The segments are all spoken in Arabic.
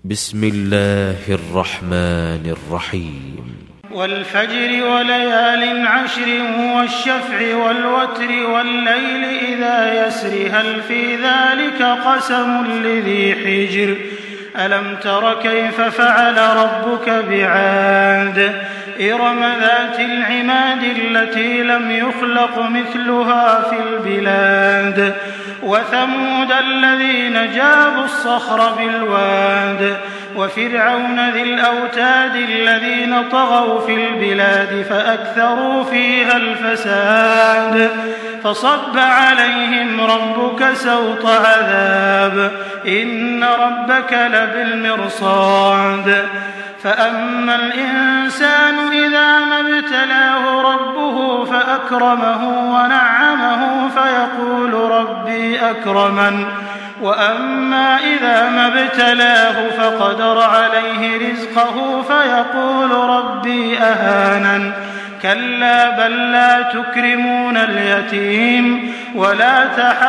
بسم الله الرحمن الرحيم والفجر وليال عشر والشفع والوتر والليل إذا يسر هل في ذلك قسم لذي حجر ألم تر كيف فعل ربك بعاد إرم ذات العماد التي لم يخلق مثلها في البلاد وثمود الذين جابوا الصخر بالواد وفرعون ذي الأوتاد الذين طغوا في البلاد فأكثروا فيها الفساد فصب عليهم ربك سوط عذاب إن ربك لبالمرصاد فأما الإنسان إذا ما ابتلاه ربه فأكرمه ونعمه فيقول ربي أكرمن وأما إذا ما ابتلاه فقدر عليه رزقه فيقول ربي أهانن كلا بل لا تكرمون اليتيم ولا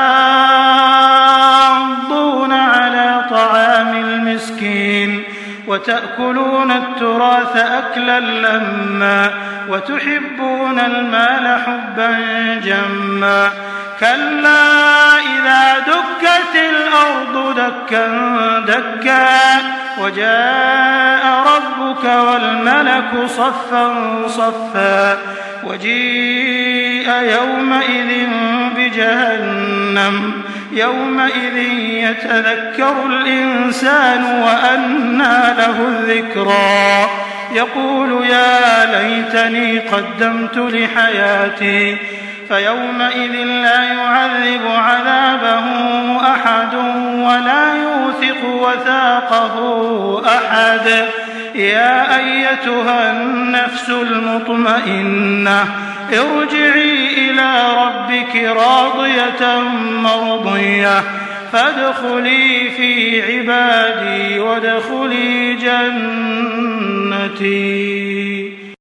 تحاضون على طعام المسكين وتأكلون التراث أكلا لما وتحبون المال حبا جما كلا إذا دكت الأرض دكا دكا وجاء ربك والملك صفا صفا وجيء يومئذ بجهنم يومئذ يتذكر الإنسان وأنى له الذكرى يقول يا ليتني قدمت لحياتي فيومئذ لا يعذب عذابه أحد ولا يوثق وثاقه أحد يا أيتها النفس المطمئنة ارجعي إلى ربك راضية مرضية فادخلي في عبادي وادخلي جنتي.